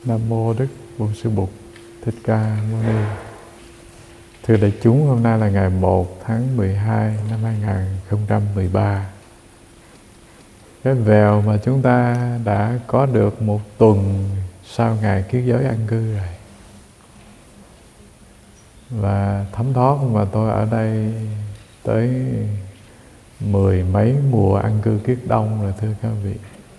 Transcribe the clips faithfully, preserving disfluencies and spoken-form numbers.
Nam mô Đức Bổn Sư Bụt Thích Ca Mâu Ni. Thưa đại chúng, hôm nay là ngày một tháng mười hai năm hai nghìn không trăm mười ba. Cái vèo mà chúng ta đã có được một tuần sau ngày kiết giới an cư rồi. Và thấm thoát mà tôi ở đây tới mười mấy mùa an cư kiết đông rồi thưa các vị.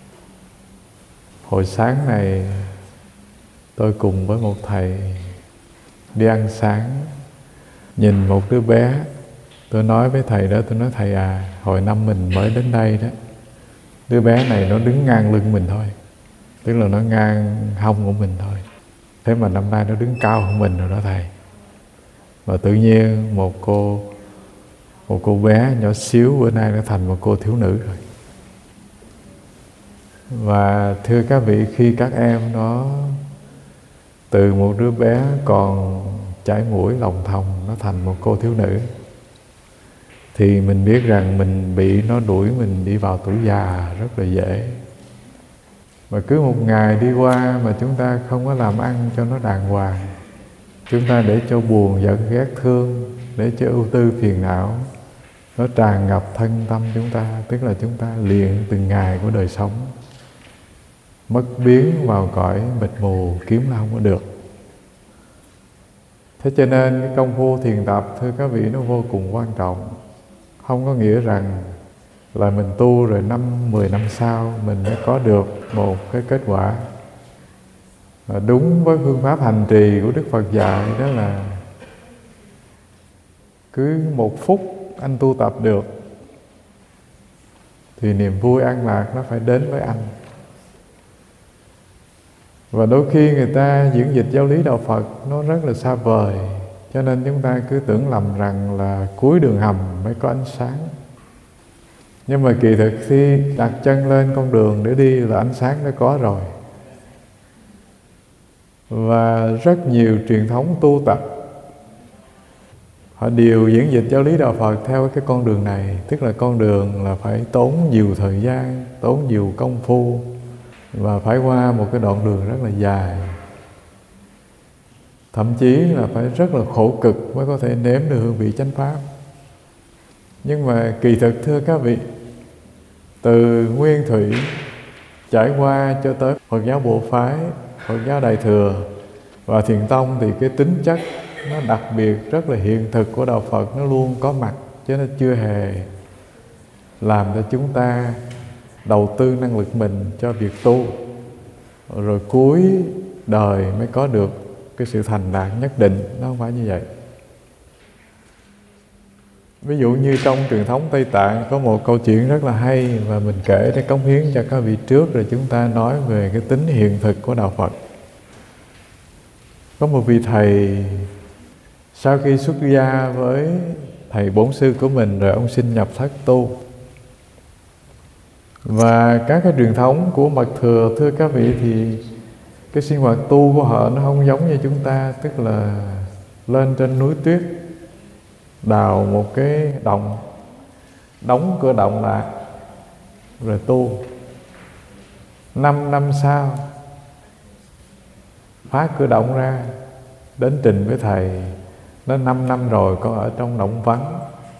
Hồi sáng này tôi cùng với một thầy đi ăn sáng, nhìn một đứa bé. Tôi nói với thầy đó, tôi nói thầy à, hồi năm mình mới đến đây đó, đứa bé này nó đứng ngang lưng mình thôi, tức là nó ngang hông của mình thôi. Thế mà năm nay nó đứng cao hơn mình rồi đó thầy. Và tự nhiên một cô Một cô bé nhỏ xíu bữa nay nó thành một cô thiếu nữ rồi. Và thưa các vị, khi các em nó từ một đứa bé còn chảy mũi lòng thòng nó thành một cô thiếu nữ, thì mình biết rằng mình bị nó đuổi mình đi vào tuổi già rất là dễ. Và cứ một ngày đi qua mà chúng ta không có làm ăn cho nó đàng hoàng, chúng ta để cho buồn giận ghét thương, để cho ưu tư phiền não nó tràn ngập thân tâm chúng ta, tức là chúng ta luyện từng ngày của đời sống, mất biến vào cõi mịt mù kiếm là không có được. Thế cho nên cái công phu thiền tập thưa các vị nó vô cùng quan trọng. Không có nghĩa rằng là mình tu rồi năm, mười năm sau mình mới có được một cái kết quả. Và đúng với phương pháp hành trì của Đức Phật dạy đó là cứ một phút anh tu tập được thì niềm vui an lạc nó phải đến với anh. Và đôi khi người ta diễn dịch giáo lý đạo Phật nó rất là xa vời, cho nên chúng ta cứ tưởng lầm rằng là cuối đường hầm mới có ánh sáng. Nhưng mà kỳ thực khi đặt chân lên con đường để đi là ánh sáng đã có rồi. Và rất nhiều truyền thống tu tập họ đều diễn dịch giáo lý đạo Phật theo cái con đường này. Tức là con đường là phải tốn nhiều thời gian, tốn nhiều công phu, và phải qua một cái đoạn đường rất là dài. Thậm chí là phải rất là khổ cực mới có thể nếm được hương vị chánh pháp. Nhưng mà kỳ thực thưa các vị, từ Nguyên Thủy trải qua cho tới Phật giáo Bộ Phái, Phật giáo Đại Thừa và Thiền Tông, thì cái tính chất nó đặc biệt rất là hiện thực của đạo Phật nó luôn có mặt, chứ nó chưa hề làm cho chúng ta đầu tư năng lực mình cho việc tu rồi cuối đời mới có được cái sự thành đạt nhất định. Nó không phải như vậy. Ví dụ như trong truyền thống Tây Tạng có một câu chuyện rất là hay, và mình kể để cống hiến cho các vị trước, rồi chúng ta nói về cái tính hiện thực của đạo Phật. Có một vị thầy sau khi xuất gia với thầy bổn sư của mình rồi ông xin nhập thất tu. Và các cái truyền thống của mật thừa thưa các vị thì cái sinh hoạt tu của họ nó không giống như chúng ta. Tức là lên trên núi tuyết đào một cái động, đóng cửa động lại rồi tu. Năm năm sau phá cửa động ra, đến trình với thầy, nó năm năm rồi con ở trong động vắng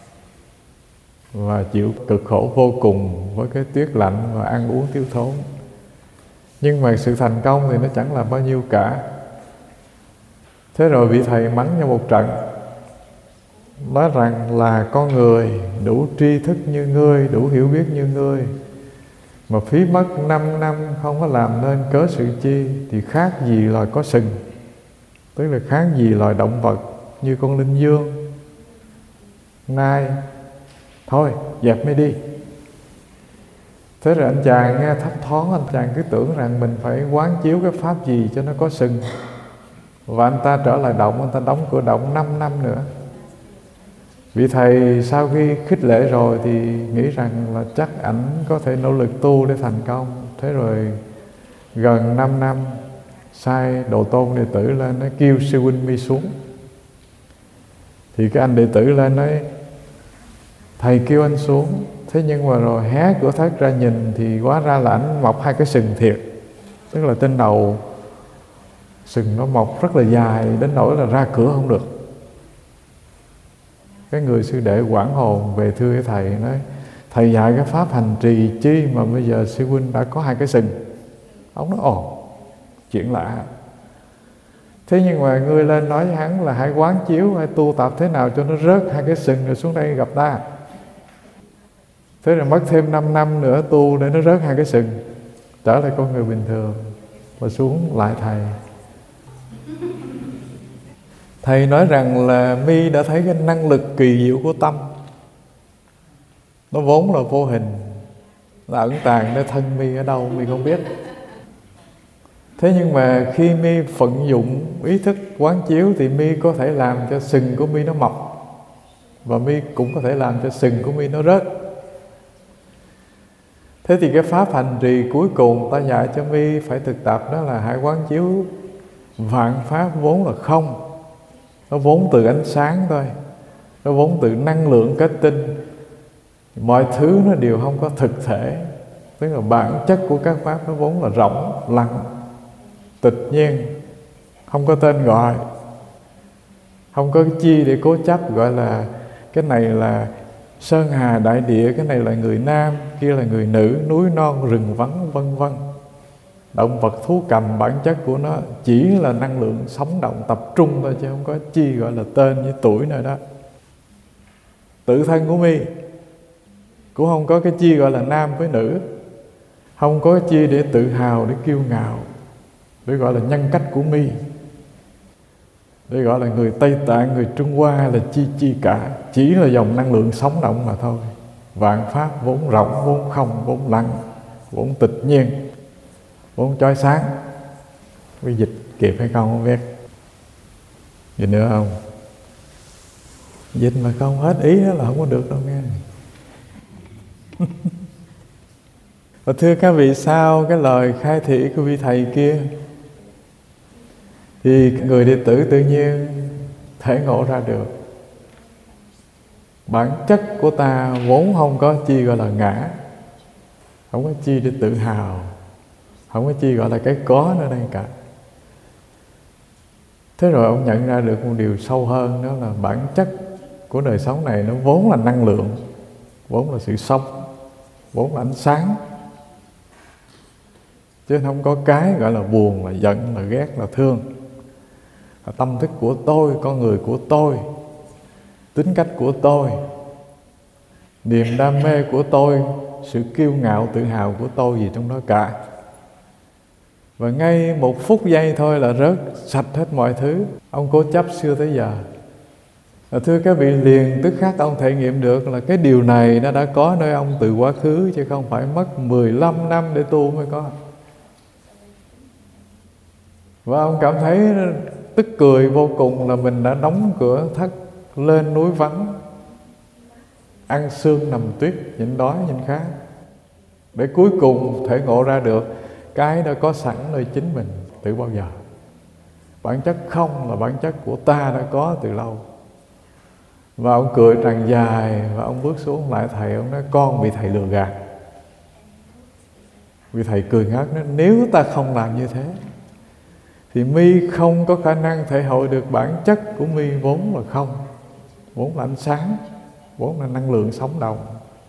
và chịu cực khổ vô cùng với cái tuyết lạnh và ăn uống thiếu thốn. Nhưng mà sự thành công thì nó chẳng là bao nhiêu cả. Thế rồi vị thầy mắng cho một trận, nói rằng là con người đủ tri thức như ngươi, đủ hiểu biết như ngươi, mà phí mất năm năm không có làm nên cớ sự chi, thì khác gì loài có sừng, tức là khác gì loài động vật như con linh dương, nai. Thôi dẹp mới đi. Thế rồi anh chàng nghe thấp thoáng, anh chàng cứ tưởng rằng mình phải quán chiếu cái pháp gì cho nó có sừng. Và anh ta trở lại động, anh ta đóng cửa động năm năm nữa. Vị thầy sau khi khích lệ rồi thì nghĩ rằng là chắc ảnh có thể nỗ lực tu để thành công. Thế rồi gần năm năm sai đồ tôn đệ tử lên, nó kêu sư huynh mi xuống. Thì cái anh đệ tử lên nói, thầy kêu anh xuống. Thế nhưng mà rồi hé cửa thất ra nhìn thì hóa ra là ảnh mọc hai cái sừng thiệt. Tức là trên đầu Sừng nó mọc rất là dài đến nỗi là ra cửa không được. Cái người sư đệ quảng hồn về thưa với thầy, nói thầy dạy cái pháp hành trì chi mà bây giờ sư huynh đã có hai cái sừng. Ông nói ồ, chuyện lạ. Thế nhưng mà ngươi lên nói với hắn là hãy quán chiếu, hãy tu tập thế nào cho nó rớt hai cái sừng rồi xuống đây gặp ta. Thế rồi mất thêm năm năm nữa tu để nó rớt hai cái sừng, trở lại con người bình thường, và xuống lại thầy. Thầy nói rằng là mi đã thấy cái năng lực kỳ diệu của tâm. Nó vốn là vô hình, là ẩn tàng nơi thân mi ở đâu mi không biết. Thế nhưng mà khi mi vận dụng ý thức quán chiếu thì mi có thể làm cho sừng của mi nó mọc, và mi cũng có thể làm cho sừng của mi nó rớt. Thế thì cái pháp hành trì cuối cùng ta dạy cho mi phải thực tập, đó là hãy quán chiếu vạn pháp vốn là không. Nó vốn từ ánh sáng thôi, nó vốn từ năng lượng kết tinh. Mọi thứ nó đều không có thực thể, tức là bản chất của các pháp nó vốn là rỗng, lặng, tịch nhiên, không có tên gọi, không có chi để cố chấp gọi là cái này là sơn hà đại địa, cái này là người nam, kia là người nữ, núi non rừng vắng, vân vân. Động vật thú cầm bản chất của nó chỉ là năng lượng sống động tập trung thôi, chứ không có chi gọi là tên với tuổi nào đó. Tự thân của mi cũng không có cái chi gọi là nam với nữ, không có cái chi để tự hào, để kiêu ngạo, để gọi là nhân cách của mi, để gọi là người Tây Tạng, người Trung Hoa là chi chi cả. Chỉ là dòng năng lượng sống động mà thôi. Vạn pháp vốn rộng, vốn không, vốn lặng, vốn tịch nhiên, vốn chói sáng. Quý dịch kịp hay không không biết. Gì nữa không? Dịch mà không hết ý đó là không có được đâu nghe. Và thưa các vị, sau cái lời khai thị của vị thầy kia thì người đệ tử tự nhiên thể ngộ ra được bản chất của ta vốn không có chi gọi là ngã, không có chi để tự hào, không có chi gọi là cái có nữa đây cả. Thế rồi ông nhận ra được một điều sâu hơn, đó là bản chất của đời sống này nó vốn là năng lượng, vốn là sự sống, vốn là ánh sáng, chứ không có cái gọi là buồn, là giận, là ghét, là thương. Là tâm thức của tôi, con người của tôi, tính cách của tôi, niềm đam mê của tôi, sự kiêu ngạo tự hào của tôi gì trong đó cả. Và ngay một phút giây thôi là rớt sạch hết mọi thứ ông cố chấp xưa tới giờ. Và thưa các vị, liền tức khắc ông thể nghiệm được là cái điều này nó đã có nơi ông từ quá khứ, chứ không phải mất mười lăm năm để tu mới có. Và ông cảm thấy tức cười vô cùng là mình đã đóng cửa thất, lên núi vắng, ăn sương nằm tuyết, nhịn đói nhịn khát, để cuối cùng thể ngộ ra được cái đã có sẵn nơi chính mình từ bao giờ. Bản chất không là bản chất của ta đã có từ lâu. Và ông cười tràn dài, và ông bước xuống lại thầy, ông nói con bị thầy lừa gạt. Vì thầy cười ngất nói nếu ta không làm như thế thì mi không có khả năng thể hội được bản chất của mi vốn là không, vốn là ánh sáng, vốn là năng lượng sống động.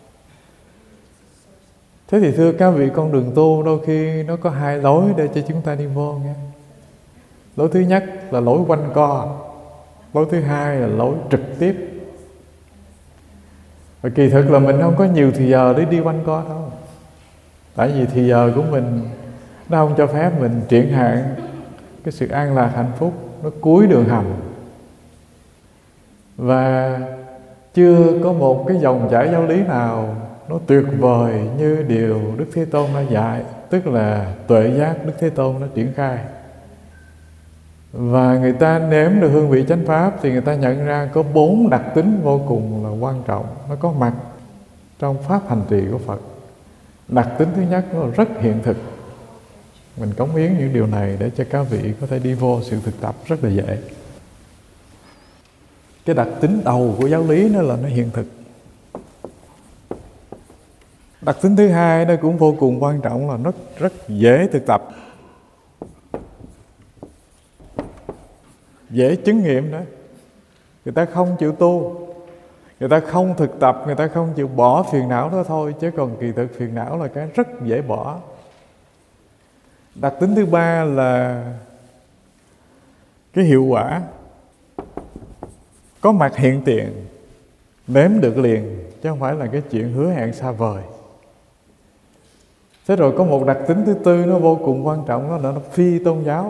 Thế thì thưa các vị, con đường tu đôi khi nó có hai lối để cho chúng ta đi vô nghe. Lối thứ nhất là lối quanh co, lối thứ hai là lối trực tiếp. Và kỳ thực là mình không có nhiều thì giờ để đi quanh co đâu. Tại vì thì giờ của mình nó không cho phép mình triển hạn cái sự an lạc hạnh phúc, nó cuối đường hầm. Và chưa có một cái dòng chảy giáo lý nào nó tuyệt vời như điều Đức Thế Tôn đã dạy, tức là tuệ giác Đức Thế Tôn đã triển khai. Và người ta nếm được hương vị chánh pháp thì người ta nhận ra có bốn đặc tính vô cùng là quan trọng, nó có mặt trong pháp hành trì của Phật. Đặc tính thứ nhất nó là rất hiện thực. Mình cống hiến những điều này để cho các vị có thể đi vô sự thực tập rất là dễ. Cái đặc tính đầu của giáo lý đó là nó hiện thực. Đặc tính thứ hai đó cũng vô cùng quan trọng là nó rất dễ thực tập. dễ chứng nghiệm đó. Người ta không chịu tu, người ta không thực tập, người ta không chịu bỏ phiền não đó thôi. Chứ còn kỳ thực phiền não là cái rất dễ bỏ. Đặc tính thứ ba là cái hiệu quả, có mặt hiện tiền, nếm được liền, chứ không phải là cái chuyện hứa hẹn xa vời. Thế rồi có một đặc tính thứ tư nó vô cùng quan trọng, đó là nó phi tôn giáo.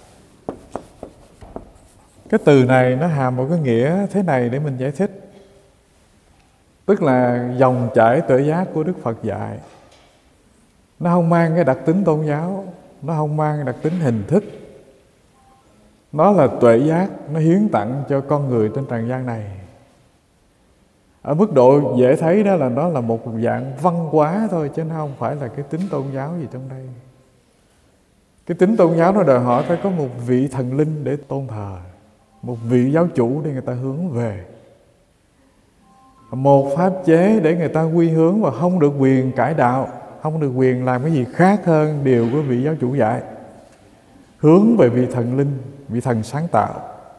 Cái từ này nó hàm một cái nghĩa thế này để mình giải thích. Tức là dòng chảy tuệ giác của Đức Phật dạy, nó không mang cái đặc tính tôn giáo, nó không mang đặc tính hình thức. Nó là tuệ giác, nó hiến tặng cho con người trên trần gian này. Ở mức độ dễ thấy đó là nó là một dạng văn hóa thôi, chứ nó không phải là cái tính tôn giáo gì trong đây. Cái tính tôn giáo nó đòi hỏi phải có một vị thần linh để tôn thờ, một vị giáo chủ để người ta hướng về, một pháp chế để người ta quy hướng, và không được quyền cải đạo, không được quyền làm cái gì khác hơn điều của vị giáo chủ dạy. Hướng về vị thần linh, vị thần sáng tạo.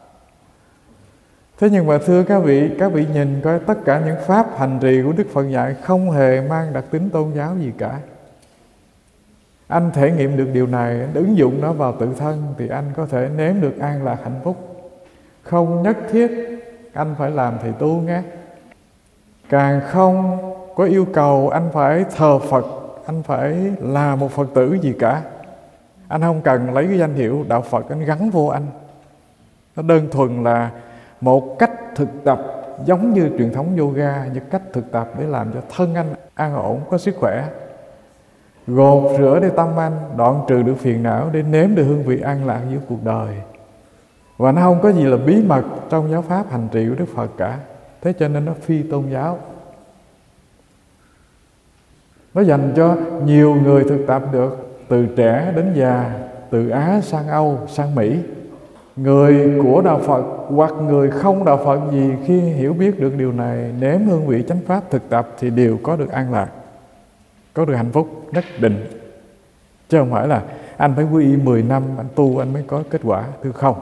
Thế nhưng mà thưa các vị, các vị nhìn coi tất cả những pháp hành trì của Đức Phật dạy không hề mang đặc tính tôn giáo gì cả. Anh thể nghiệm được điều này, anh ứng dụng nó vào tự thân thì anh có thể nếm được an lạc hạnh phúc. Không nhất thiết anh phải làm thầy tu nghe. Càng không có yêu cầu anh phải thờ Phật, anh phải là một Phật tử gì cả. Anh không cần lấy cái danh hiệu đạo Phật anh gắn vô anh. Nó đơn thuần là một cách thực tập, giống như truyền thống yoga, những cách thực tập để làm cho thân anh an ổn, có sức khỏe, gột rửa để tâm anh, đoạn trừ được phiền não để nếm được hương vị an lạc giữa cuộc đời. Và nó không có gì là bí mật trong giáo pháp hành trì của Đức Phật cả. Thế cho nên nó phi tôn giáo. Nó dành cho nhiều người thực tập được, từ trẻ đến già, từ Á sang Âu, sang Mỹ. Người của đạo Phật hoặc người không đạo Phật gì, khi hiểu biết được điều này, nếm hương vị chánh pháp thực tập thì đều có được an lạc, có được hạnh phúc nhất định. Chứ không phải là anh phải quy y mười năm anh tu anh mới có kết quả. Thưa không.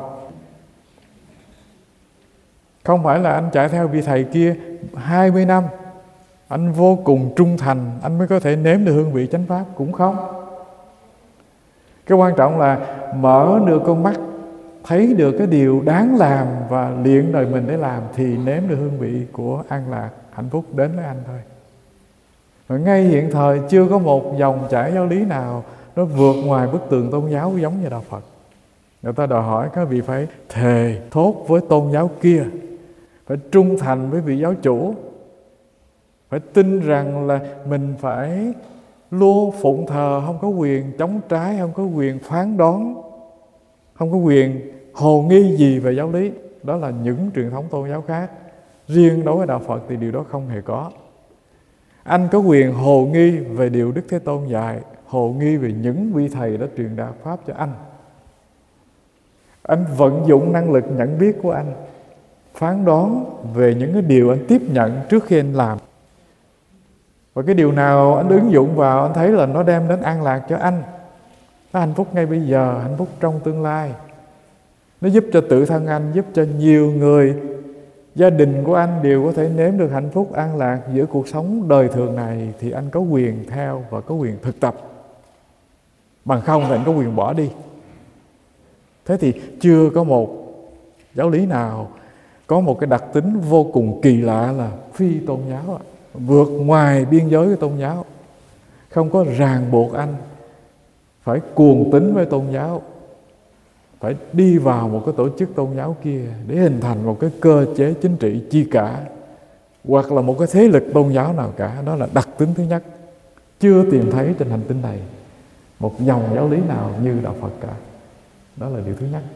Không phải là anh chạy theo vị thầy kia hai mươi năm, anh vô cùng trung thành anh mới có thể nếm được hương vị chánh pháp. Cũng không. Cái quan trọng là mở được con mắt, thấy được cái điều đáng làm và luyện đời mình để làm, thì nếm được hương vị của an lạc, hạnh phúc đến với anh thôi. Và ngay hiện thời chưa có một dòng chảy giáo lý nào nó vượt ngoài bức tường tôn giáo giống như đạo Phật. Người ta đòi hỏi các vị phải thề thốt với tôn giáo kia, phải trung thành với vị giáo chủ, phải tin rằng là mình phải luôn phụng thờ, không có quyền chống trái, không có quyền phán đoán, không có quyền hồ nghi gì về giáo lý. Đó là những truyền thống tôn giáo khác. Riêng đối với đạo Phật thì điều đó không hề có. Anh có quyền hồ nghi về điều Đức Thế Tôn dạy, hồ nghi về những vị thầy đã truyền đạt pháp cho anh. Anh vận dụng năng lực nhận biết của anh, phán đoán về những cái điều anh tiếp nhận trước khi anh làm. Và cái điều nào anh ứng dụng vào, anh thấy là nó đem đến an lạc cho anh, nó hạnh phúc ngay bây giờ, hạnh phúc trong tương lai. Nó giúp cho tự thân anh, giúp cho nhiều người, gia đình của anh đều có thể nếm được hạnh phúc an lạc giữa cuộc sống đời thường này, thì anh có quyền theo và có quyền thực tập. Bằng không thì anh có quyền bỏ đi. Thế thì chưa có một giáo lý nào có một cái đặc tính vô cùng kỳ lạ là phi tôn giáo, vượt ngoài biên giới của tôn giáo, không có ràng buộc anh phải cuồng tín với tôn giáo, phải đi vào một cái tổ chức tôn giáo kia để hình thành một cái cơ chế chính trị chi cả, hoặc là một cái thế lực tôn giáo nào cả. Đó là đặc tính thứ nhất. Chưa tìm thấy trên hành tinh này một dòng giáo lý nào như đạo Phật cả. Đó là điều thứ nhất.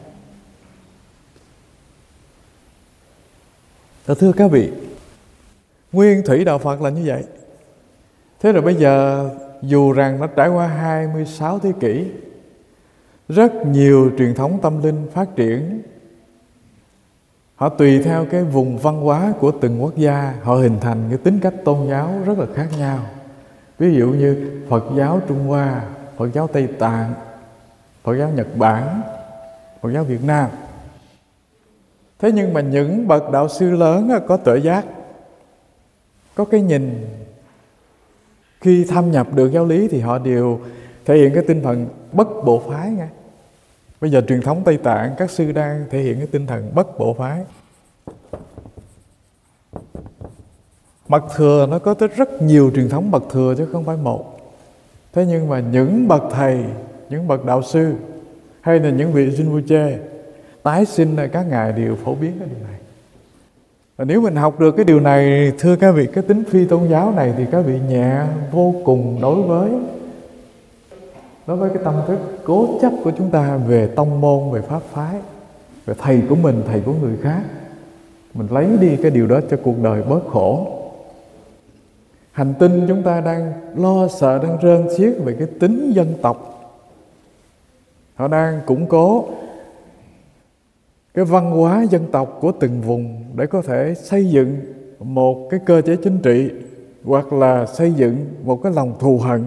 Thưa các vị, nguyên thủy đạo Phật là như vậy. Thế rồi bây giờ dù rằng nó trải qua hai mươi sáu thế kỷ, rất nhiều truyền thống tâm linh phát triển. Họ tùy theo cái vùng văn hóa của từng quốc gia, họ hình thành cái tính cách tôn giáo rất là khác nhau. Ví dụ như Phật giáo Trung Hoa, Phật giáo Tây Tạng, Phật giáo Nhật Bản, Phật giáo Việt Nam. Thế nhưng mà những bậc đạo sư lớn có tuệ giác, có cái nhìn, khi thâm nhập được giáo lý thì họ đều thể hiện cái tinh thần bất bộ phái nghe. Bây giờ truyền thống Tây Tạng, các sư đang thể hiện cái tinh thần bất bộ phái. Mật thừa nó có tới rất nhiều truyền thống mật thừa chứ không phải một. Thế nhưng mà những bậc thầy, những bậc đạo sư hay là những vị Rinpoche tái sinh là các ngài đều phổ biến cái điều này. Và nếu mình học được cái điều này, thưa các vị, cái tính phi tôn giáo này thì các vị nhẹ vô cùng đối với đối với cái tâm thức cố chấp của chúng ta về tông môn, về pháp phái, về thầy của mình, thầy của người khác. Mình lấy đi cái điều đó cho cuộc đời bớt khổ. Hành tinh chúng ta đang lo sợ, đang rơn xiết về cái tính dân tộc. Họ đang củng cố cái văn hóa dân tộc của từng vùng để có thể xây dựng một cái cơ chế chính trị, hoặc là xây dựng một cái lòng thù hận,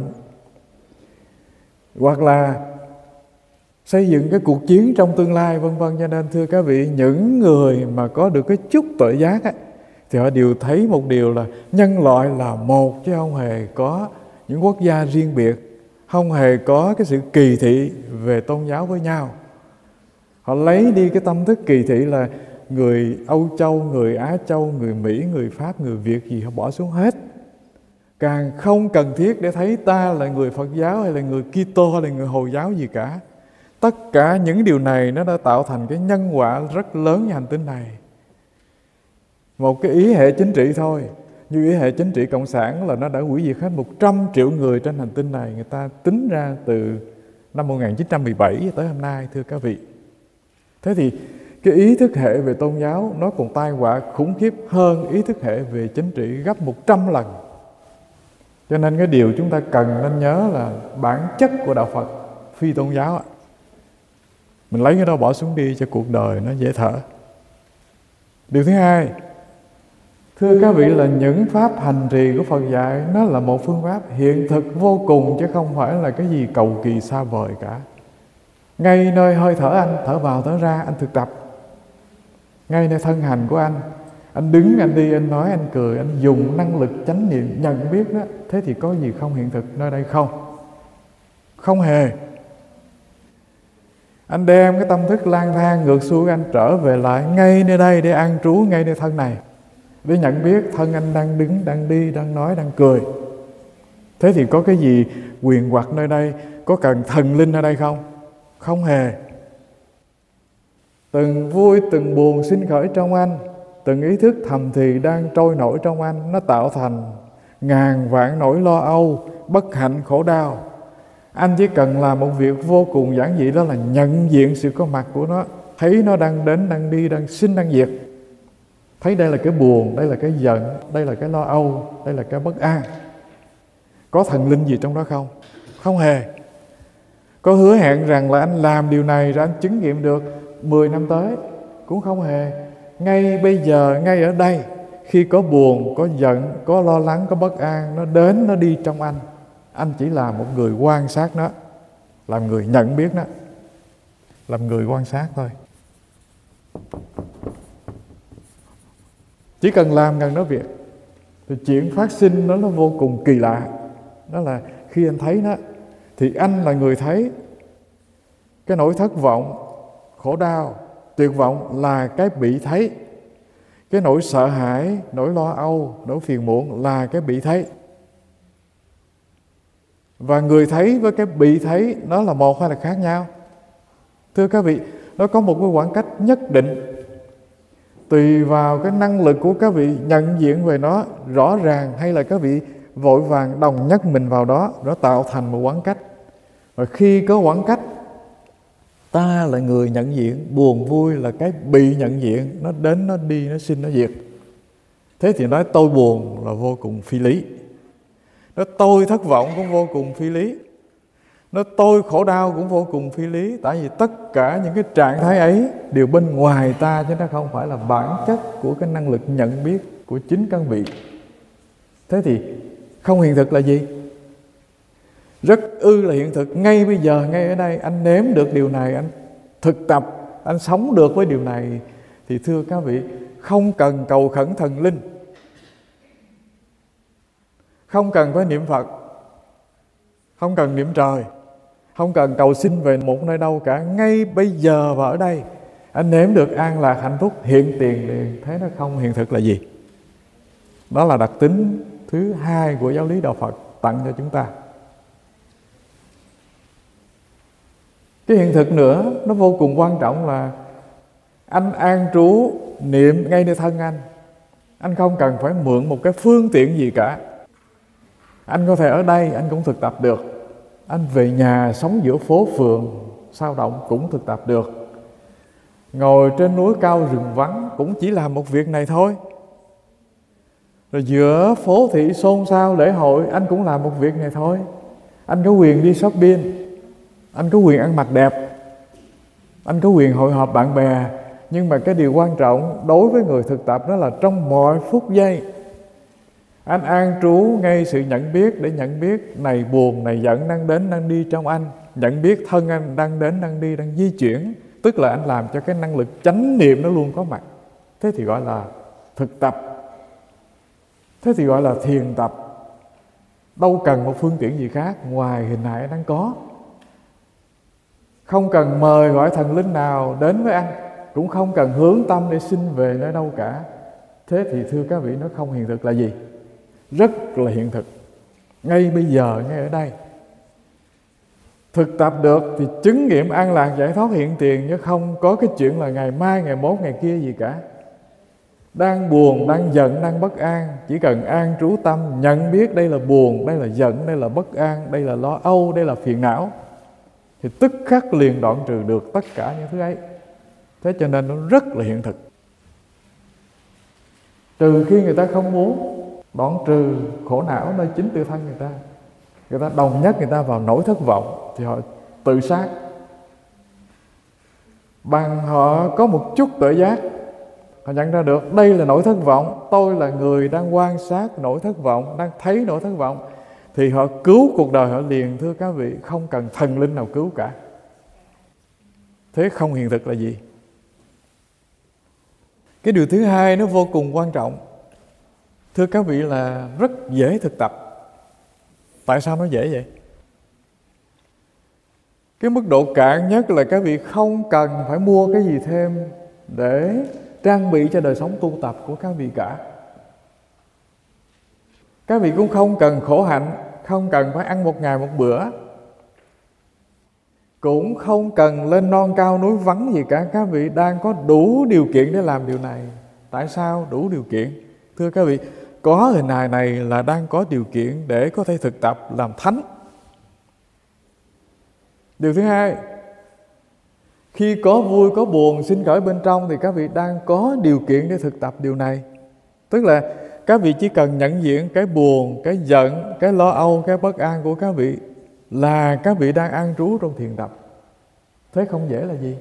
hoặc là xây dựng cái cuộc chiến trong tương lai, vân vân. Cho nên thưa các vị, những người mà có được cái chút tuệ giác ấy, thì họ đều thấy một điều là nhân loại là một, chứ không hề có những quốc gia riêng biệt, không hề có cái sự kỳ thị về tôn giáo với nhau. Họ lấy đi cái tâm thức kỳ thị là người Âu Châu, người Á Châu, người Mỹ, người Pháp, người Việt gì họ bỏ xuống hết. Càng không cần thiết để thấy ta là người Phật giáo hay là người Kitô hay là người Hồi giáo gì cả. Tất cả những điều này nó đã tạo thành cái nhân quả rất lớn như hành tinh này. Một cái ý hệ chính trị thôi, như ý hệ chính trị cộng sản là nó đã hủy diệt hết một trăm triệu người trên hành tinh này. Người ta tính ra từ năm một nghìn chín trăm mười bảy tới hôm nay, thưa các vị. Thế thì cái ý thức hệ về tôn giáo nó còn tai họa khủng khiếp hơn ý thức hệ về chính trị gấp một trăm lần. Cho nên cái điều chúng ta cần nên nhớ là bản chất của đạo Phật phi tôn giáo. Mình lấy cái đó bỏ xuống đi cho cuộc đời nó dễ thở. Điều thứ hai, thưa các vị, là những pháp hành trì của Phật dạy nó là một phương pháp hiện thực vô cùng, chứ không phải là cái gì cầu kỳ xa vời cả. Ngay nơi hơi thở anh, thở vào thở ra, anh thực tập. Ngay nơi thân hành của anh, anh đứng, anh đi, anh nói, anh cười, anh dùng năng lực chánh niệm nhận biết đó. Thế thì có gì không hiện thực nơi đây không? Không hề. Anh đem cái tâm thức lang thang ngược xuôi, anh trở về lại ngay nơi đây để an trú ngay nơi thân này, để nhận biết thân anh đang đứng, đang đi, đang nói, đang cười. Thế thì có cái gì quyền hoặc nơi đây? Có cần thần linh ở đây không? Không hề. Từng vui, từng buồn sinh khởi trong anh, từng ý thức thầm thì đang trôi nổi trong anh, nó tạo thành ngàn vạn nỗi lo âu, bất hạnh, khổ đau. Anh chỉ cần làm một việc vô cùng giản dị, đó là nhận diện sự có mặt của nó. Thấy nó đang đến, đang đi, đang sinh, đang diệt. Thấy đây là cái buồn, đây là cái giận, đây là cái lo âu, đây là cái bất an. Có thần linh gì trong đó không? Không hề. Có hứa hẹn rằng là anh làm điều này rồi anh chứng nghiệm được mười năm tới? Cũng không hề. Ngay bây giờ, ngay ở đây, khi có buồn, có giận, có lo lắng, có bất an, nó đến, nó đi trong anh, anh chỉ là một người quan sát nó, làm người nhận biết nó, làm người quan sát thôi. Chỉ cần làm gần đó việc thì chuyện phát sinh đó nó vô cùng kỳ lạ. Đó là khi anh thấy nó thì anh là người thấy. Cái nỗi thất vọng, khổ đau, tuyệt vọng là cái bị thấy. Cái nỗi sợ hãi, nỗi lo âu, nỗi phiền muộn là cái bị thấy. Và người thấy với cái bị thấy nó là một hay là khác nhau? Thưa các vị, nó có một cái khoảng cách nhất định. Tùy vào cái năng lực của các vị nhận diện về nó rõ ràng, hay là các vị vội vàng đồng nhất mình vào đó, nó tạo thành một khoảng cách. Và khi có khoảng cách, ta là người nhận diện, buồn vui là cái bị nhận diện, nó đến, nó đi, nó sinh, nó diệt. Thế thì nói tôi buồn là vô cùng phi lý. Nó tôi thất vọng cũng vô cùng phi lý. Nó tôi khổ đau cũng vô cùng phi lý. Tại vì tất cả những cái trạng thái ấy đều bên ngoài ta, chứ nó không phải là bản chất của cái năng lực nhận biết của chính căn vị. Thế thì không hiện thực là gì? Rất ư là hiện thực. Ngay bây giờ, ngay ở đây, anh nếm được điều này, anh thực tập, anh sống được với điều này, Thì thưa các vị, không cần cầu khẩn thần linh, không cần phải niệm Phật, không cần niệm trời, không cần cầu xin về một nơi đâu cả. Ngay bây giờ và ở đây, anh nếm được an lạc hạnh phúc hiện tiền liền. Thế nó không hiện thực là gì? Đó là đặc tính thứ hai của giáo lý đạo Phật tặng cho chúng ta. Cái hiện thực nữa, nó vô cùng quan trọng là anh an trú niệm ngay nơi thân anh. Anh không cần phải mượn một cái phương tiện gì cả. Anh có thể ở đây anh cũng thực tập được. Anh về nhà sống giữa phố phường sao động cũng thực tập được. Ngồi trên núi cao rừng vắng cũng chỉ làm một việc này thôi. Rồi giữa phố thị xôn xao lễ hội anh cũng làm một việc này thôi. Anh có quyền đi shopping, anh có quyền ăn mặc đẹp, anh có quyền hội họp bạn bè. Nhưng mà cái điều quan trọng đối với người thực tập đó là trong mọi phút giây anh an trú ngay sự nhận biết, để nhận biết này buồn, này giận đang đến, đang đi trong anh. Nhận biết thân anh đang đến, đang đi, đang di chuyển. Tức là anh làm cho cái năng lực chánh niệm nó luôn có mặt. Thế thì gọi là thực tập. Thế thì gọi là thiền tập. Đâu cần một phương tiện gì khác ngoài hình hài đang có. Không cần mời gọi thần linh nào đến với anh, cũng không cần hướng tâm để xin về nơi đâu cả. Thế thì thưa các vị, nó không hiện thực là gì? Rất là hiện thực. Ngay bây giờ, ngay ở đây. Thực tập được thì chứng nghiệm an lạc giải thoát hiện tiền, chứ không có cái chuyện là ngày mai, ngày mốt, ngày kia gì cả. Đang buồn, đang giận, đang bất an, chỉ cần an trú tâm, nhận biết đây là buồn, đây là giận, đây là bất an, đây là lo âu, đây là phiền não, thì tức khắc liền đoạn trừ được tất cả những thứ ấy. Thế cho nên nó rất là hiện thực. Trừ khi người ta không muốn đoạn trừ khổ não nơi chính tự thân người ta, người ta đồng nhất người ta vào nỗi thất vọng, thì họ tự sát. Bằng họ có một chút tự giác, họ nhận ra được đây là nỗi thất vọng, tôi là người đang quan sát nỗi thất vọng, đang thấy nỗi thất vọng, thì họ cứu cuộc đời họ liền. Thưa các vị, không cần thần linh nào cứu cả. Thế không hiện thực là gì? Cái điều thứ hai nó vô cùng quan trọng, thưa các vị, là rất dễ thực tập. Tại sao nó dễ vậy? Cái mức độ cạn nhất là các vị không cần phải mua cái gì thêm để trang bị cho đời sống tu tập của các vị cả. Các vị cũng không cần khổ hạnh, không cần phải ăn một ngày một bữa, cũng không cần lên non cao núi vắng gì cả. Các vị đang có đủ điều kiện để làm điều này. Tại sao đủ điều kiện? Thưa các vị, có hình hài này là đang có điều kiện để có thể thực tập làm thánh. Điều thứ hai, khi có vui có buồn sinh khởi bên trong thì các vị đang có điều kiện để thực tập điều này. Tức là các vị chỉ cần nhận diện cái buồn, cái giận, cái lo âu, cái bất an của các vị là các vị đang an trú trong thiền tập. Thế không dễ là gì?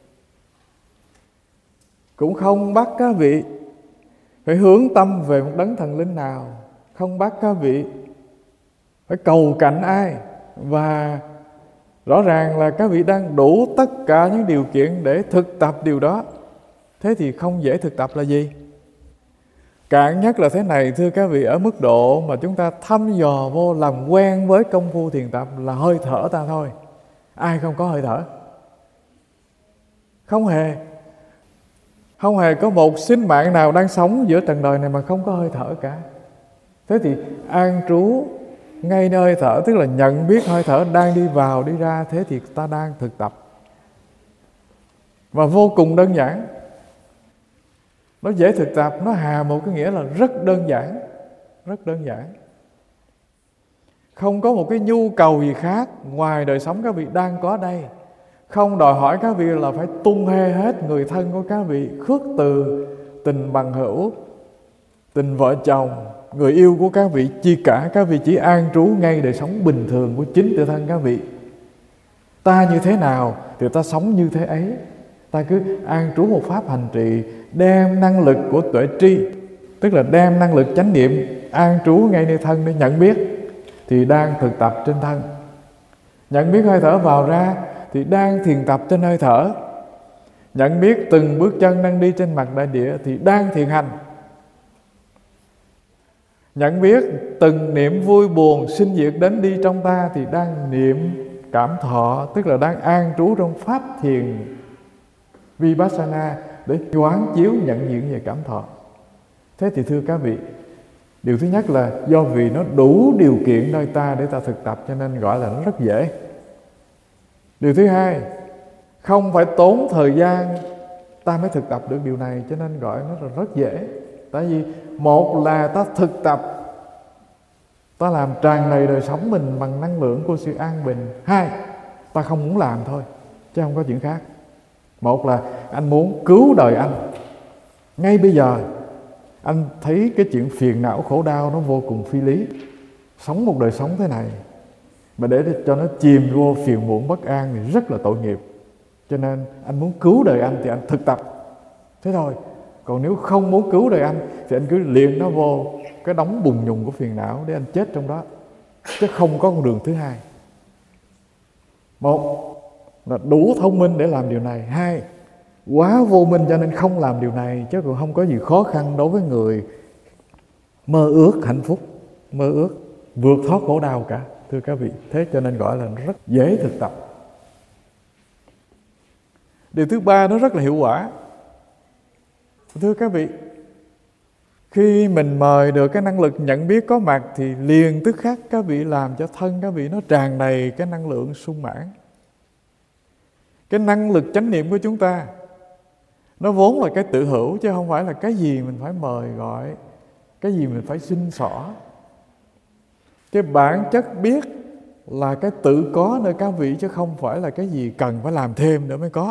Cũng không bắt các vị phải hướng tâm về một đấng thần linh nào, không bắt các vị phải cầu cạnh ai, và rõ ràng là các vị đang đủ tất cả những điều kiện để thực tập điều đó. Thế thì không dễ thực tập là gì? Cạn nhất là thế này, thưa các vị, ở mức độ mà chúng ta thăm dò vô, làm quen với công phu thiền tập là hơi thở ta thôi. Ai không có hơi thở? Không hề. Không hề có một sinh mạng nào đang sống giữa trần đời này mà không có hơi thở cả. Thế thì an trú ngay nơi hơi thở, tức là nhận biết hơi thở đang đi vào đi ra, thế thì ta đang thực tập. Và vô cùng đơn giản. Nó dễ thực tập, nó hàm một cái nghĩa là rất đơn giản. Rất đơn giản. Không có một cái nhu cầu gì khác ngoài đời sống các vị đang có đây. Không đòi hỏi các vị là phải tung hê hết người thân của các vị, khước từ tình bằng hữu, tình vợ chồng, người yêu của các vị, chi cả. Các vị chỉ an trú ngay đời sống bình thường của chính tự thân các vị. Ta như thế nào thì ta sống như thế ấy. Ta cứ an trú một pháp hành trì, đem năng lực của tuệ tri, tức là đem năng lực chánh niệm an trú ngay nơi thân để nhận biết, thì đang thực tập trên thân. Nhận biết hơi thở vào ra thì đang thiền tập trên hơi thở. nhận biết từng bước chân đang đi trên mặt đại địa thì đang thiền hành. Nhận biết từng niệm vui buồn sinh diệt đến đi trong ta thì đang niệm cảm thọ, tức là đang an trú trong pháp thiền Vipassana để quán chiếu nhận diện về cảm thọ. Thế thì thưa các vị, điều thứ nhất là do vì nó đủ điều kiện nơi ta để ta thực tập cho nên gọi là nó rất dễ. Điều thứ hai, không phải tốn thời gian ta mới thực tập được điều này cho nên gọi nó là rất dễ. Tại vì một là ta thực tập, ta làm tràn đầy đời sống mình bằng năng lượng của sự an bình. Hai, ta không muốn làm thôi chứ không có chuyện khác. Một là anh muốn cứu đời anh. Ngay bây giờ anh thấy cái chuyện phiền não khổ đau nó vô cùng phi lý. Sống một đời sống thế này mà để cho nó chìm vô phiền muộn bất an thì rất là tội nghiệp. Cho nên anh muốn cứu đời anh thì anh thực tập. Thế thôi. Còn nếu không muốn cứu đời anh thì anh cứ luyện nó vô cái đống bùn nhùng của phiền não để anh chết trong đó. Chứ không có con đường thứ hai. Một là đủ thông minh để làm điều này. Hai, quá vô minh cho nên không làm điều này. Chứ còn không có gì khó khăn đối với người mơ ước hạnh phúc, mơ ước vượt thoát khổ đau cả. Thưa các vị, thế cho nên gọi là rất dễ thực tập. Điều thứ ba, nó rất là hiệu quả. Thưa các vị, khi mình mời được cái năng lực nhận biết có mặt thì liền tức khắc các vị làm cho thân các vị nó tràn đầy cái năng lượng sung mãn. Cái năng lực chánh niệm của chúng ta nó vốn là cái tự hữu chứ không phải là cái gì mình phải mời gọi, cái gì mình phải xin xỏ. Cái bản chất biết là cái tự có nơi các vị chứ không phải là cái gì cần phải làm thêm nữa mới có.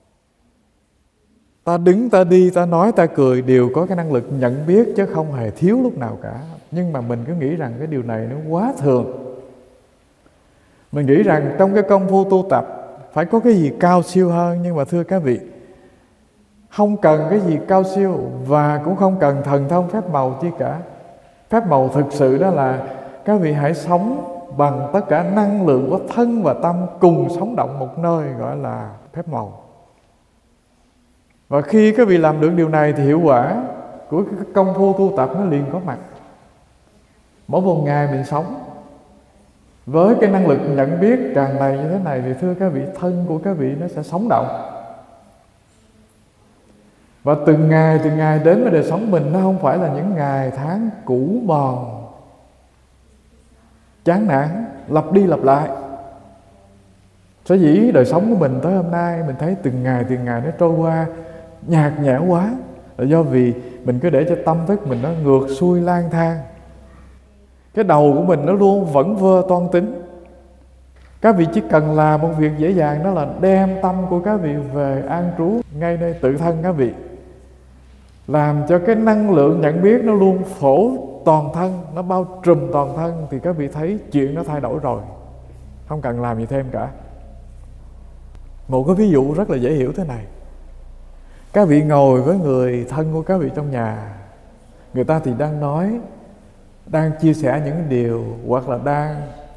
Ta đứng, ta đi, ta nói, ta cười đều có cái năng lực nhận biết chứ không hề thiếu lúc nào cả. Nhưng mà mình cứ nghĩ rằng cái điều này nó quá thường. Mình nghĩ rằng trong cái công phu tu tập phải có cái gì cao siêu hơn. Nhưng mà thưa các vị, không cần cái gì cao siêu và cũng không cần thần thông phép màu chi cả. Phép màu thực sự đó là các vị hãy sống bằng tất cả năng lượng của thân và tâm cùng sống động một nơi, gọi là phép màu. Và khi các vị làm được điều này thì hiệu quả của cái công phu tu tập nó liền có mặt. Mỗi một ngày mình sống với cái năng lực nhận biết tràn đầy như thế này thì thưa các vị, thân của các vị nó sẽ sống động. Và từng ngày từng ngày đến với đời sống mình, nó không phải là những ngày tháng cũ mòn chán nản lặp đi lặp lại. Sở dĩ đời sống của mình tới hôm nay mình thấy từng ngày từng ngày nó trôi qua nhạt nhẽo quá là do vì mình cứ để cho tâm thức mình nó ngược xuôi lang thang. Cái đầu của mình nó luôn vẫn vơ toan tính. Các vị chỉ cần làm một việc dễ dàng, đó là đem tâm của các vị về an trú ngay nơi tự thân các vị, làm cho cái năng lượng nhận biết nó luôn phổ toàn thân, nó bao trùm toàn thân thì các vị thấy chuyện nó thay đổi rồi, không cần làm gì thêm cả. Một cái ví dụ rất là dễ hiểu thế này. Các vị ngồi với người thân của các vị trong nhà, người ta thì đang nói, đang chia sẻ những điều hoặc là đang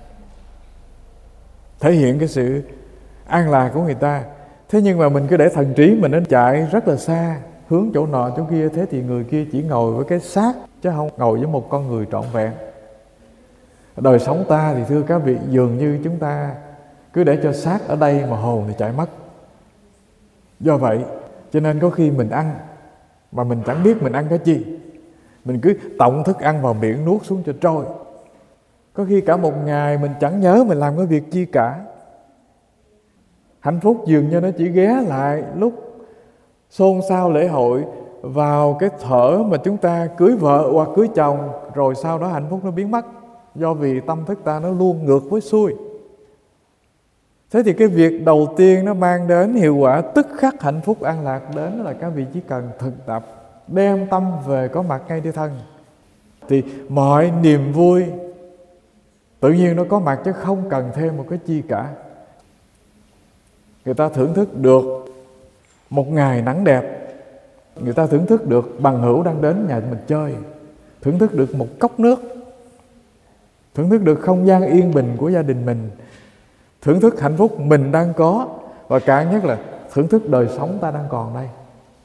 thể hiện cái sự an lạc của người ta. Thế nhưng mà mình cứ để thần trí mình nó chạy rất là xa, hướng chỗ nọ chỗ kia. Thế thì người kia chỉ ngồi với cái xác chứ không ngồi với một con người trọn vẹn. Đời sống ta thì thưa các vị, dường như chúng ta cứ để cho xác ở đây mà hồn thì chạy mất. Do vậy cho nên có khi mình ăn mà mình chẳng biết mình ăn cái gì, mình cứ tọng thức ăn vào miệng nuốt xuống cho trôi. Có khi cả một ngày mình chẳng nhớ mình làm cái việc chi cả. Hạnh phúc dường như nó chỉ ghé lại lúc xôn xao lễ hội, vào cái thở mà chúng ta cưới vợ hoặc cưới chồng, rồi sau đó hạnh phúc nó biến mất. Do vì tâm thức ta nó luôn ngược với xuôi. Thế thì cái việc đầu tiên nó mang đến hiệu quả tức khắc hạnh phúc an lạc đến là các vị chỉ cần thực tập đem tâm về có mặt ngay nơi thân, thì mọi niềm vui tự nhiên nó có mặt chứ không cần thêm một cái chi cả. Người ta thưởng thức được một ngày nắng đẹp, người ta thưởng thức được bằng hữu đang đến nhà mình chơi, thưởng thức được một cốc nước, thưởng thức được không gian yên bình của gia đình mình, thưởng thức hạnh phúc mình đang có, và cả nhất là thưởng thức đời sống ta đang còn đây.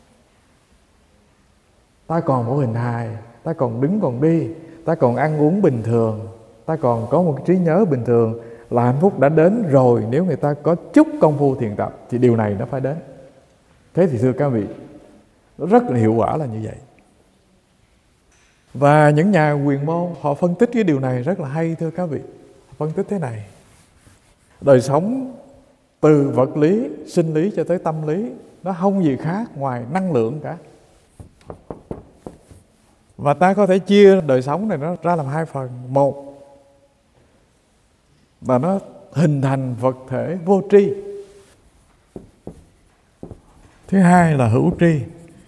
Ta còn một hình hài, ta còn đứng còn đi, ta còn ăn uống bình thường, ta còn có một cái trí nhớ bình thường, là hạnh phúc đã đến rồi. Nếu người ta có chút công phu thiền tập thì điều này nó phải đến. Thế thì thưa các vị, nó rất là hiệu quả là như vậy. Và những nhà quyền môn họ phân tích cái điều này rất là hay thưa các vị. Phân tích thế này: đời sống từ vật lý, sinh lý cho tới tâm lý, nó không gì khác ngoài năng lượng cả. Và ta có thể chia đời sống này nó ra làm hai phần. Một là nó hình thành vật thể vô tri. Thứ hai là hữu tri.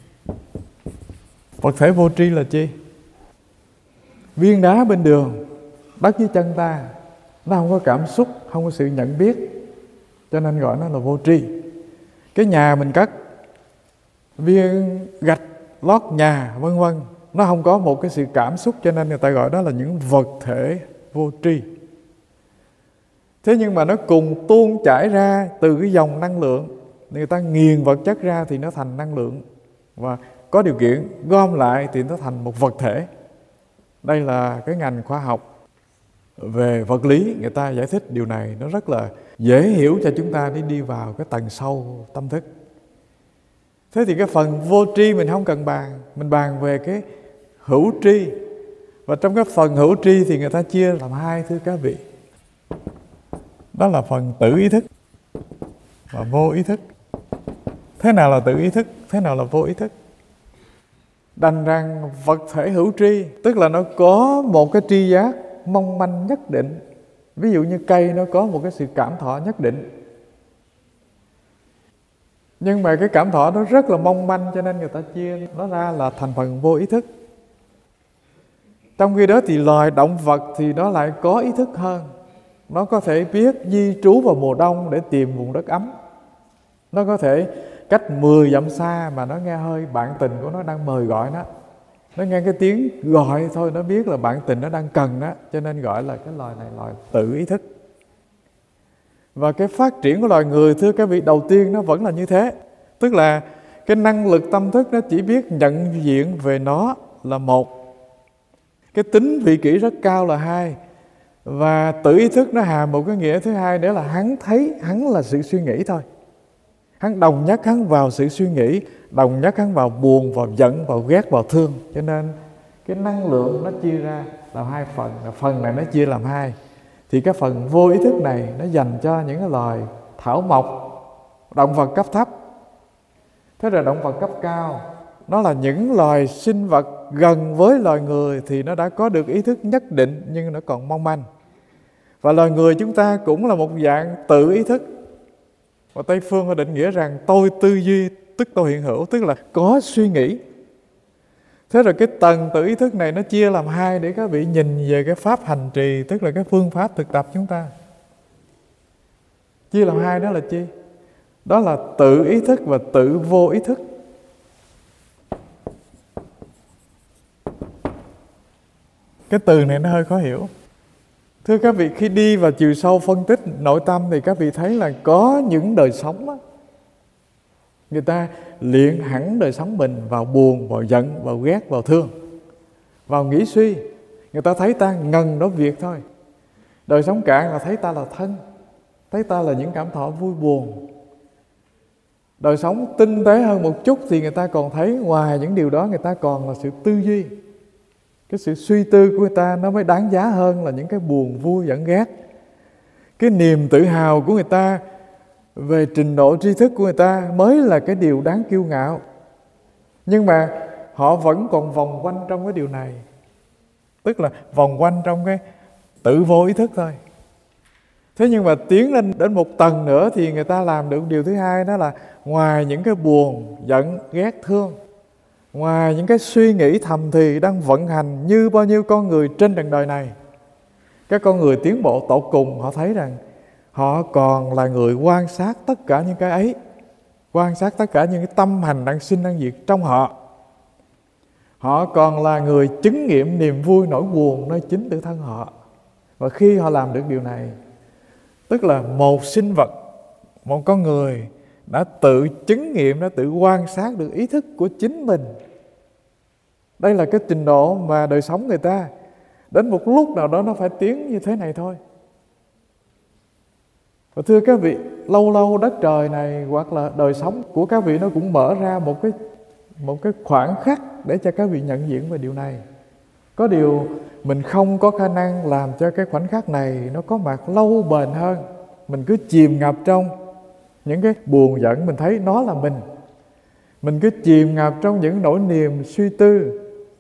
Vật thể vô tri là chi? Viên đá bên đường, đất dưới chân ta, nó không có cảm xúc, không có sự nhận biết, cho nên gọi nó là vô tri. Cái nhà mình cất, viên gạch lót nhà vân vân, nó không có một cái sự cảm xúc, cho nên người ta gọi đó là những vật thể vô tri. Thế nhưng mà nó cùng tuôn chảy ra từ cái dòng năng lượng, người ta nghiền vật chất ra thì nó thành năng lượng, và có điều kiện gom lại thì nó thành một vật thể. Đây là cái ngành khoa học về vật lý, người ta giải thích điều này nó rất là dễ hiểu cho chúng ta đi đi vào cái tầng sâu tâm thức. Thế thì cái phần vô tri mình không cần bàn, mình bàn về cái hữu tri. Và trong cái phần hữu tri thì người ta chia làm hai thưa các vị. Đó là phần tự ý thức và vô ý thức. Thế nào là tự ý thức? Thế nào là vô ý thức? Đành rằng vật thể hữu tri, tức là nó có một cái tri giác mong manh nhất định. Ví dụ như cây nó có một cái sự cảm thọ nhất định, nhưng mà cái cảm thọ nó rất là mong manh, cho nên người ta chia nó ra là thành phần vô ý thức. Trong khi đó thì loài động vật thì nó lại có ý thức hơn. Nó có thể biết di trú vào mùa đông để tìm vùng đất ấm. Nó có thể cách mười dặm xa mà nó nghe hơi bạn tình của nó đang mời gọi nó. Nó nghe cái tiếng gọi thôi, nó biết là bạn tình nó đang cần đó, cho nên gọi là cái loài này loài tự ý thức. Và cái phát triển của loài người thưa các vị, đầu tiên nó vẫn là như thế. Tức là cái năng lực tâm thức nó chỉ biết nhận diện về nó là một, cái tính vị kỷ rất cao là hai, và tự ý thức nó hàm một cái nghĩa thứ hai, để là hắn thấy hắn là sự suy nghĩ thôi. Hắn đồng nhất hắn vào sự suy nghĩ, đồng nhất hắn vào buồn, vào giận, vào ghét, vào thương. Cho nên cái năng lượng nó chia ra làm hai phần, phần này nó chia làm hai. Thì cái phần vô ý thức này nó dành cho những cái loài thảo mộc, động vật cấp thấp. Thế rồi động vật cấp cao, nó là những loài sinh vật gần với loài người thì nó đã có được ý thức nhất định, nhưng nó còn mong manh. Và loài người chúng ta cũng là một dạng tự ý thức. Và Tây Phương có định nghĩa rằng tôi tư duy tức tôi hiện hữu, tức là có suy nghĩ. Thế rồi cái tầng tự ý thức này nó chia làm hai để các vị nhìn về cái pháp hành trì, tức là cái phương pháp thực tập chúng ta. Chia làm hai đó là chi? Đó là tự ý thức và tự vô ý thức. Cái từ này nó hơi khó hiểu. Thưa các vị, khi đi vào chiều sâu phân tích nội tâm thì các vị thấy là có những đời sống đó, người ta luyện hẳn đời sống mình vào buồn, vào giận, vào ghét, vào thương, vào nghĩ suy. Người ta thấy ta ngần đó việc thôi. Đời sống cạn là thấy ta là thân, thấy ta là những cảm thọ vui buồn. Đời sống tinh tế hơn một chút thì người ta còn thấy ngoài những điều đó, người ta còn là sự tư duy. Cái sự suy tư của người ta nó mới đáng giá hơn là những cái buồn vui giận ghét. Cái niềm tự hào của người ta về trình độ tri thức của người ta mới là cái điều đáng kiêu ngạo. Nhưng mà họ vẫn còn vòng quanh trong cái điều này, tức là vòng quanh trong cái tự vô ý thức thôi. Thế nhưng mà tiến lên đến một tầng nữa thì người ta làm được điều thứ hai, đó là ngoài những cái buồn, giận, ghét, thương, ngoài những cái suy nghĩ thầm thì đang vận hành như bao nhiêu con người trên trần đời này, các con người tiến bộ tột cùng họ thấy rằng họ còn là người quan sát tất cả những cái ấy, quan sát tất cả những cái tâm hành đang sinh đang diệt trong họ. Họ còn là người chứng nghiệm niềm vui nỗi buồn nơi chính tự thân họ. Và khi họ làm được điều này, tức là một sinh vật, một con người đã tự chứng nghiệm, đã tự quan sát được ý thức của chính mình. Đây là cái trình độ mà đời sống người ta đến một lúc nào đó nó phải tiến như thế này thôi. Và thưa các vị, lâu lâu đất trời này hoặc là đời sống của các vị nó cũng mở ra một cái một cái khoảng khắc để cho các vị nhận diện về điều này. Có điều mình không có khả năng làm cho cái khoảnh khắc này nó có mặt lâu bền hơn. Mình cứ chìm ngập trong những cái buồn giận, mình thấy nó là mình. Mình cứ chìm ngập trong những nỗi niềm suy tư,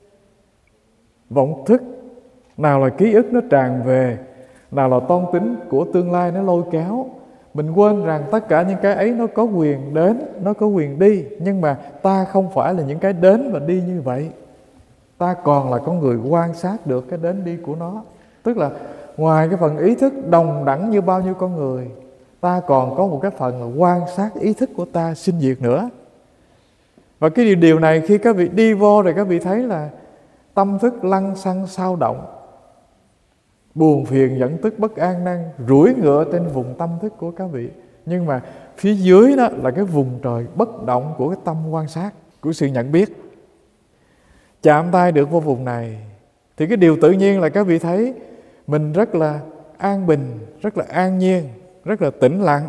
vọng thức. Nào là ký ức nó tràn về, nào là toan tính của tương lai nó lôi kéo. Mình quên rằng tất cả những cái ấy nó có quyền đến, nó có quyền đi. Nhưng mà ta không phải là những cái đến và đi như vậy. Ta còn là con người quan sát được cái đến đi của nó. Tức là ngoài cái phần ý thức đồng đẳng như bao nhiêu con người, ta còn có một cái phần là quan sát ý thức của ta sinh diệt nữa. Và cái điều, điều này khi các vị đi vô rồi các vị thấy là tâm thức lăng xăng sao động, buồn phiền giận tức bất an năng rủi ngựa trên vùng tâm thức của các vị. Nhưng mà phía dưới đó là cái vùng trời bất động của cái tâm quan sát, của sự nhận biết. Chạm tay được vô vùng này thì cái điều tự nhiên là các vị thấy mình rất là an bình, rất là an nhiên, rất là tĩnh lặng.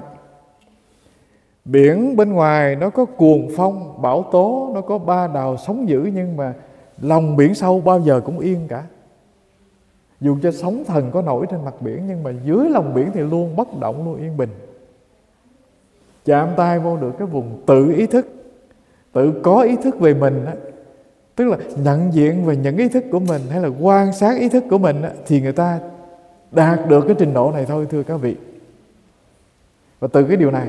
Biển bên ngoài nó có cuồng phong, bão tố, nó có ba đào sóng dữ, nhưng mà lòng biển sâu bao giờ cũng yên cả. Dù cho sóng thần có nổi trên mặt biển, nhưng mà dưới lòng biển thì luôn bất động, luôn yên bình. Chạm tay vô được cái vùng tự ý thức, tự có ý thức về mình á, tức là nhận diện về những ý thức của mình hay là quan sát ý thức của mình á, thì người ta đạt được cái trình độ này thôi thưa các vị. Và từ cái điều này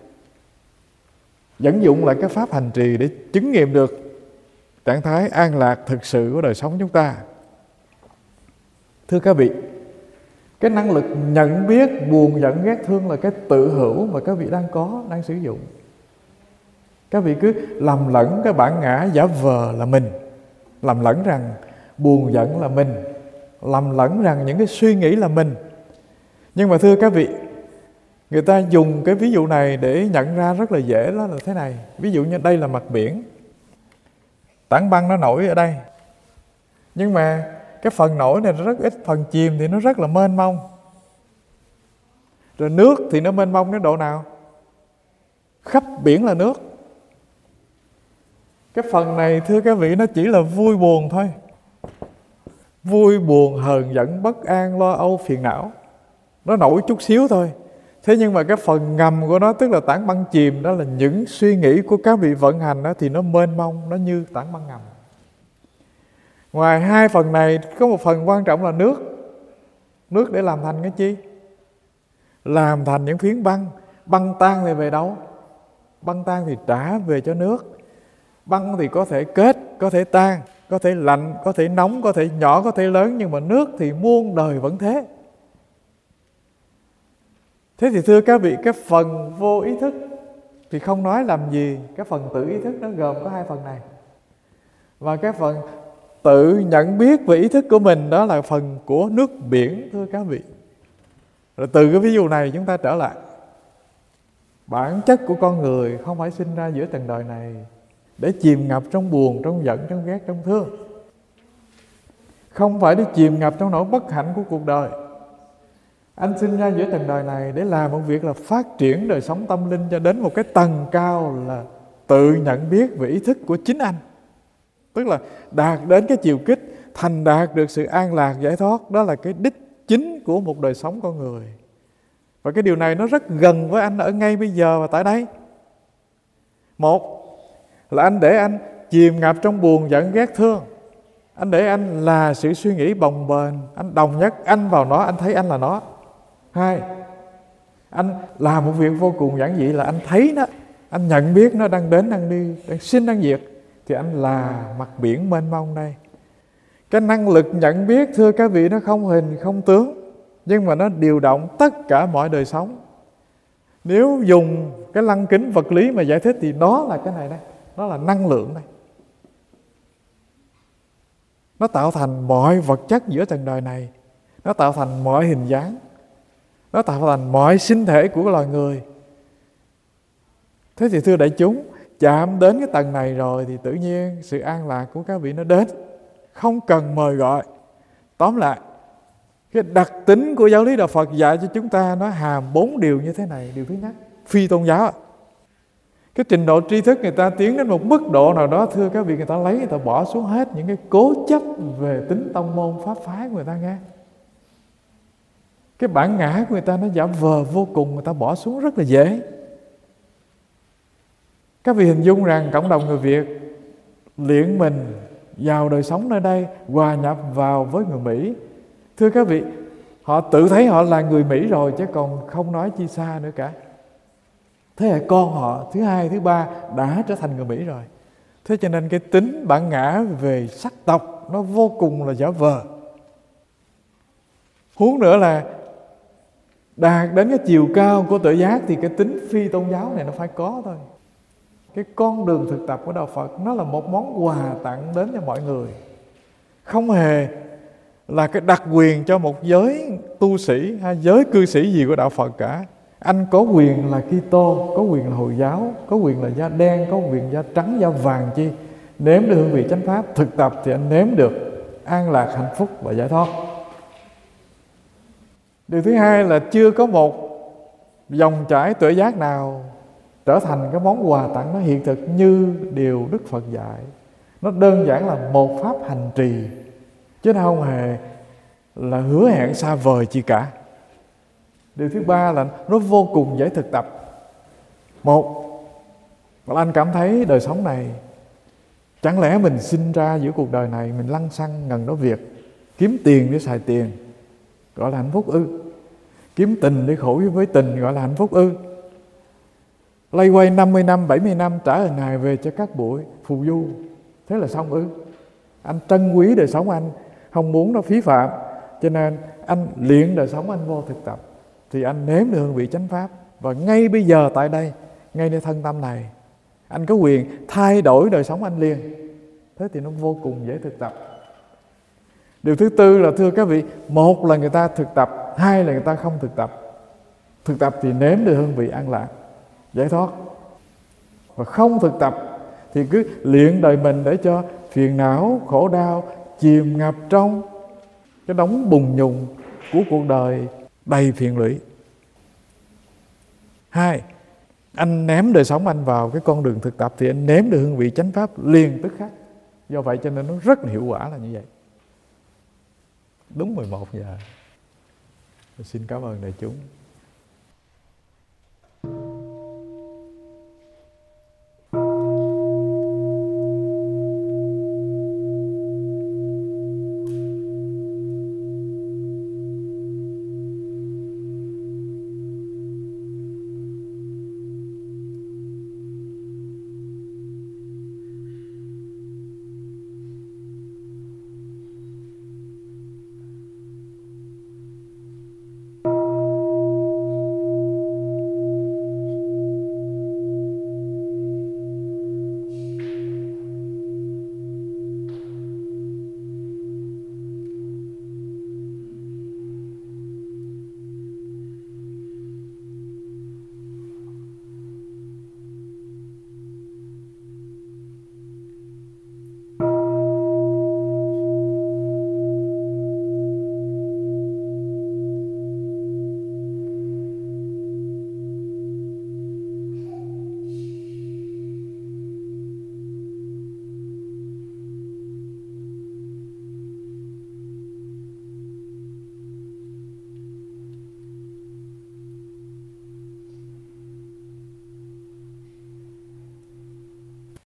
dẫn dụng lại cái pháp hành trì để chứng nghiệm được trạng thái an lạc thực sự của đời sống chúng ta. Thưa các vị, cái năng lực nhận biết buồn giận ghét thương là cái tự hữu mà các vị đang có, đang sử dụng. Các vị cứ lầm lẫn cái bản ngã giả vờ là mình, lầm lẫn rằng buồn giận là mình, lầm lẫn rằng những cái suy nghĩ là mình. Nhưng mà thưa các vị, người ta dùng cái ví dụ này để nhận ra rất là dễ, đó là thế này. Ví dụ như đây là mặt biển, tảng băng nó nổi ở đây, nhưng mà cái phần nổi này rất ít, phần chìm thì nó rất là mênh mông. Rồi nước thì nó mênh mông đến độ nào? Khắp biển là nước. Cái phần này thưa các vị, nó chỉ là vui buồn thôi. Vui buồn, hờn giận, bất an, lo âu, phiền não, nó nổi chút xíu thôi. Thế nhưng mà cái phần ngầm của nó, tức là tảng băng chìm, đó là những suy nghĩ của các vị vận hành đó, thì nó mênh mông, nó như tảng băng ngầm. Ngoài hai phần này, có một phần quan trọng là nước. Nước để làm thành cái chi? Làm thành những phiến băng. Băng tan thì về đâu? Băng tan thì trả về cho nước. Băng thì có thể kết, có thể tan, có thể lạnh, có thể nóng, có thể nhỏ, có thể lớn. Nhưng mà nước thì muôn đời vẫn thế. Thế thì thưa các vị, cái phần vô ý thức thì không nói làm gì. Cái phần tự ý thức nó gồm có hai phần này. Và cái phần tự nhận biết về ý thức của mình, đó là phần của nước biển thưa các vị. Rồi từ cái ví dụ này chúng ta trở lại, bản chất của con người không phải sinh ra giữa trần đời này để chìm ngập trong buồn, trong giận, trong ghét, trong thương. Không phải để chìm ngập trong nỗi bất hạnh của cuộc đời. Anh sinh ra giữa trần đời này để làm một việc là phát triển đời sống tâm linh cho đến một cái tầng cao là tự nhận biết về ý thức của chính anh. Tức là đạt đến cái chiều kích, thành đạt được sự an lạc, giải thoát. Đó là cái đích chính của một đời sống con người. Và cái điều này nó rất gần với anh ở ngay bây giờ và tại đây. Một là anh để anh chìm ngập trong buồn giận ghét thương. Anh để anh là sự suy nghĩ bồng bềnh. Anh đồng nhất anh vào nó, anh thấy anh là nó. Hai, anh làm một việc vô cùng giản dị là anh thấy nó, anh nhận biết nó đang đến, đang đi, đang sinh, đang diệt. Thì anh là mặt biển mênh mông đây. Cái năng lực nhận biết thưa các vị, nó không hình, không tướng, nhưng mà nó điều động tất cả mọi đời sống. Nếu dùng cái lăng kính vật lý mà giải thích thì nó là cái này đây. Nó là năng lượng đây. Nó tạo thành mọi vật chất giữa trần đời này. Nó tạo thành mọi hình dáng. Nó tạo thành mọi sinh thể của loài người. Thế thì thưa đại chúng, chạm đến cái tầng này rồi thì tự nhiên sự an lạc của các vị nó đến, không cần mời gọi. Tóm lại, cái đặc tính của giáo lý Đạo Phật dạy cho chúng ta nó hàm bốn điều như thế này. Điều thứ nhất, phi tôn giáo. Cái trình độ tri thức người ta tiến đến một mức độ nào đó, thưa các vị, người ta lấy, người ta bỏ xuống hết những cái cố chấp về tính tông môn pháp phái của người ta nghe. Cái bản ngã của người ta nó giả vờ vô cùng, người ta bỏ xuống rất là dễ. Các vị hình dung rằng cộng đồng người Việt luyện mình vào đời sống nơi đây, hòa nhập vào với người Mỹ. Thưa các vị, họ tự thấy họ là người Mỹ rồi, chứ còn không nói chi xa nữa cả. Thế hệ con họ thứ hai, thứ ba đã trở thành người Mỹ rồi. Thế cho nên cái tính bản ngã về sắc tộc nó vô cùng là giả vờ. Huống nữa là đạt đến cái chiều cao của tự giác thì cái tính phi tôn giáo này nó phải có thôi. Cái con đường thực tập của Đạo Phật nó là một món quà tặng đến cho mọi người, không hề là cái đặc quyền cho một giới tu sĩ hay giới cư sĩ gì của Đạo Phật cả. Anh có quyền là Kitô, có quyền là Hồi giáo, có quyền là da đen, có quyền da trắng, da vàng chi. Nếm được hương vị chánh pháp, thực tập thì anh nếm được an lạc, hạnh phúc và giải thoát. Điều thứ hai là chưa có một dòng chảy tuệ giác nào trở thành cái món quà tặng nó hiện thực như điều Đức Phật dạy. Nó đơn giản là một pháp hành trì, chứ nó không hề là hứa hẹn xa vời chi cả. Điều thứ ba là nó vô cùng dễ thực tập. Một, anh cảm thấy đời sống này, chẳng lẽ mình sinh ra giữa cuộc đời này, mình lăng xăng ngần đó việc, kiếm tiền để xài tiền, gọi là hạnh phúc ư? Kiếm tình để khổ với tình, gọi là hạnh phúc ư? Lay quay năm mươi năm, bảy mươi năm trả lời Ngài về cho các buổi phù du, thế là xong ư? Anh trân quý đời sống anh, không muốn nó phí phạm, cho nên anh luyện đời sống anh vô thực tập, thì anh nếm được hương vị chánh pháp. Và ngay bây giờ tại đây, ngay nơi thân tâm này, anh có quyền thay đổi đời sống anh liền. Thế thì nó vô cùng dễ thực tập. Điều thứ tư là thưa các vị, một là người ta thực tập, hai là người ta không thực tập. Thực tập thì nếm được hương vị an lạc, giải thoát. Và không thực tập thì cứ luyện đời mình để cho phiền não, khổ đau chìm ngập trong cái đống bùn nhùn của cuộc đời đầy phiền lụy. Hai, anh ném đời sống anh vào cái con đường thực tập thì anh nếm được hương vị chánh pháp liền tức khắc. Do vậy cho nên nó rất là hiệu quả là như vậy. Đúng mười một giờ. Xin cảm ơn đại chúng.